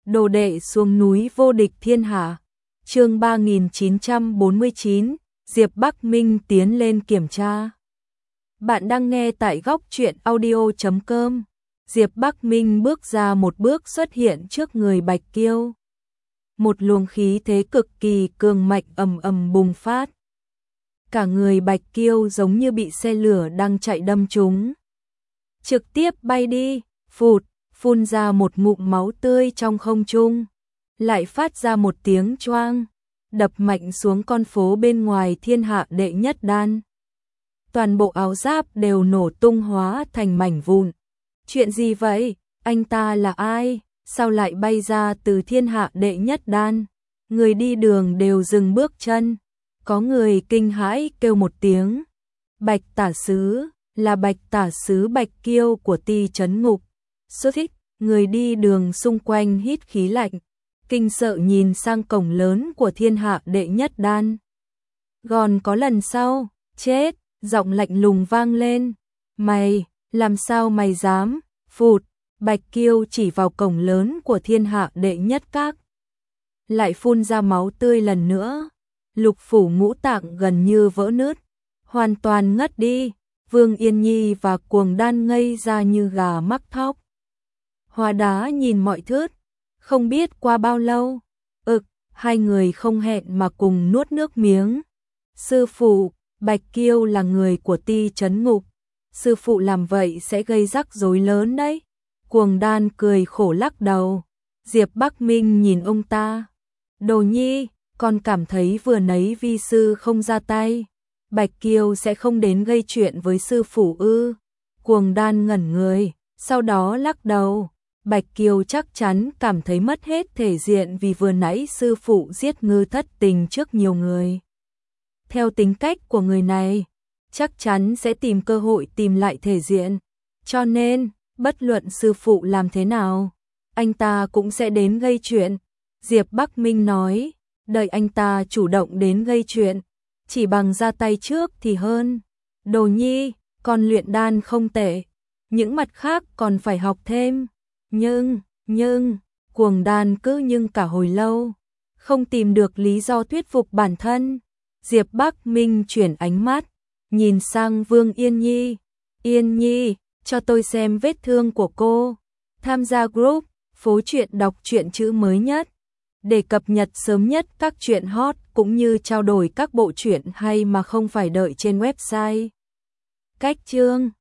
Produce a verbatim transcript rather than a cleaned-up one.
Đồ đệ xuống núi vô địch thiên hạ. Chương ba nghìn chín trăm bốn mươi chín, Diệp Bắc Minh tiến lên kiểm tra. Bạn đang nghe tại góc truyện audio chấm com. Diệp Bắc Minh bước ra một bước xuất hiện trước người Bạch Kiêu. Một luồng khí thế cực kỳ cường mạnh ầm ầm bùng phát. Cả người Bạch Kiêu giống như bị xe lửa đang chạy đâm trúng. Trực tiếp bay đi, phụt, phun ra một ngụm máu tươi trong không trung. Lại phát ra một tiếng choang, đập mạnh xuống con phố bên ngoài thiên hạ đệ nhất đan. Toàn bộ áo giáp đều nổ tung hóa thành mảnh vụn. Chuyện gì vậy? Anh ta là ai? Sao lại bay ra từ thiên hạ đệ nhất đan? Người đi đường đều dừng bước chân. Có người kinh hãi kêu một tiếng. Bạch tả sứ, là Bạch tả sứ Bạch Kiêu của Ti Trấn Ngục. Xuất thích, người đi đường xung quanh hít khí lạnh, kinh sợ nhìn sang cổng lớn của thiên hạ đệ nhất đan. Còn có lần sau, chết, giọng lạnh lùng vang lên. Mày, làm sao mày dám? Phụt, Bạch Kiêu chỉ vào cổng lớn của thiên hạ đệ nhất các. Lại phun ra máu tươi lần nữa. Lục phủ ngũ tạng gần như vỡ nứt, hoàn toàn ngất đi. Vương Yên Nhi và Cuồng Đan ngây ra như gà mắc thóc. Hóa Đá nhìn mọi thứ, không biết qua bao lâu, ực, hai người không hẹn mà cùng nuốt nước miếng. Sư phụ, Bạch Kiêu là người của Ti Trấn Ngục, sư phụ làm vậy sẽ gây rắc rối lớn đấy. Cuồng Đan cười khổ lắc đầu. Diệp Bắc Minh nhìn ông ta. Đồ Nhi, con cảm thấy vừa nãy vi sư không ra tay, Bạch Kiêu sẽ không đến gây chuyện với sư phụ ư? Cuồng Đan ngẩn người, sau đó lắc đầu. Bạch Kiêu chắc chắn cảm thấy mất hết thể diện vì vừa nãy sư phụ giết Ngư thất tình trước nhiều người. Theo tính cách của người này, chắc chắn sẽ tìm cơ hội tìm lại thể diện. Cho nên, bất luận sư phụ làm thế nào, anh ta cũng sẽ đến gây chuyện. Diệp Bắc Minh nói, đợi anh ta chủ động đến gây chuyện, chỉ bằng ra tay trước thì hơn. Đồ Nhi, con luyện đan không tệ, những mặt khác còn phải học thêm. Nhưng, nhưng, Cuồng Đan cứ nhưng cả hồi lâu, không tìm được lý do thuyết phục bản thân. Diệp Bắc Minh chuyển ánh mắt, nhìn sang Vương Yên Nhi. Yên Nhi, cho tôi xem vết thương của cô. Tham gia group, phố truyện đọc truyện chữ mới nhất, để cập nhật sớm nhất các truyện hot cũng như trao đổi các bộ truyện hay mà không phải đợi trên website. Cách chương